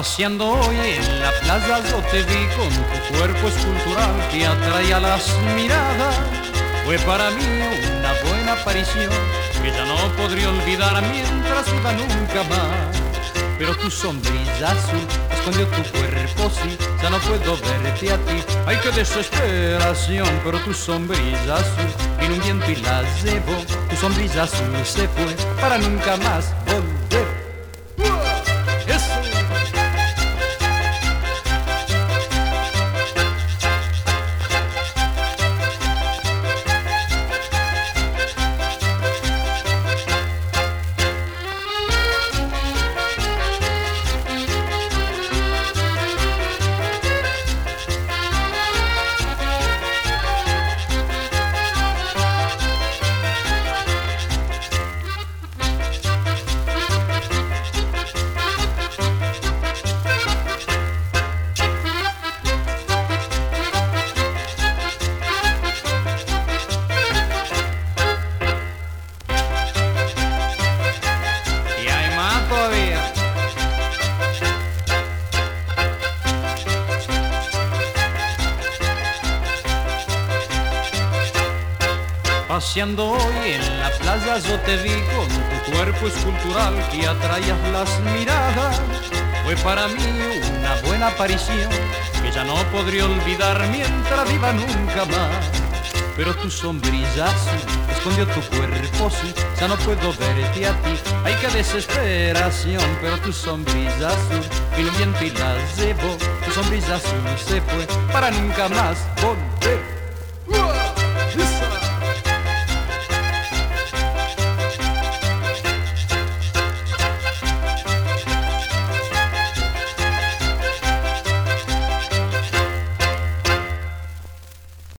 Paseando hoy en la plaza yo te vi con tu cuerpo escultural que atraía las miradas. Fue para mí una buena aparición que ya no podría olvidar mientras viva nunca más. Pero tu sombrilla azul escondió tu cuerpo, sí, ya no puedo verte a ti. Ay, qué desesperación, pero tu sombrilla azul vino un viento y la llevó. Tu sombrilla azul se fue para nunca más volver. ¡Eso! Paseando hoy en la playa yo te vi con tu cuerpo escultural que atraías las miradas. Fue para mí una buena aparición que ya no podría olvidar mientras viva nunca más. Pero tu sombrilla azul escondió tu cuerpo, sí, ya no puedo verte a ti. Ay, qué desesperación, pero tu sombrilla azul vino un viento y la llevó. Tu sombrilla azul se fue para nunca más volver.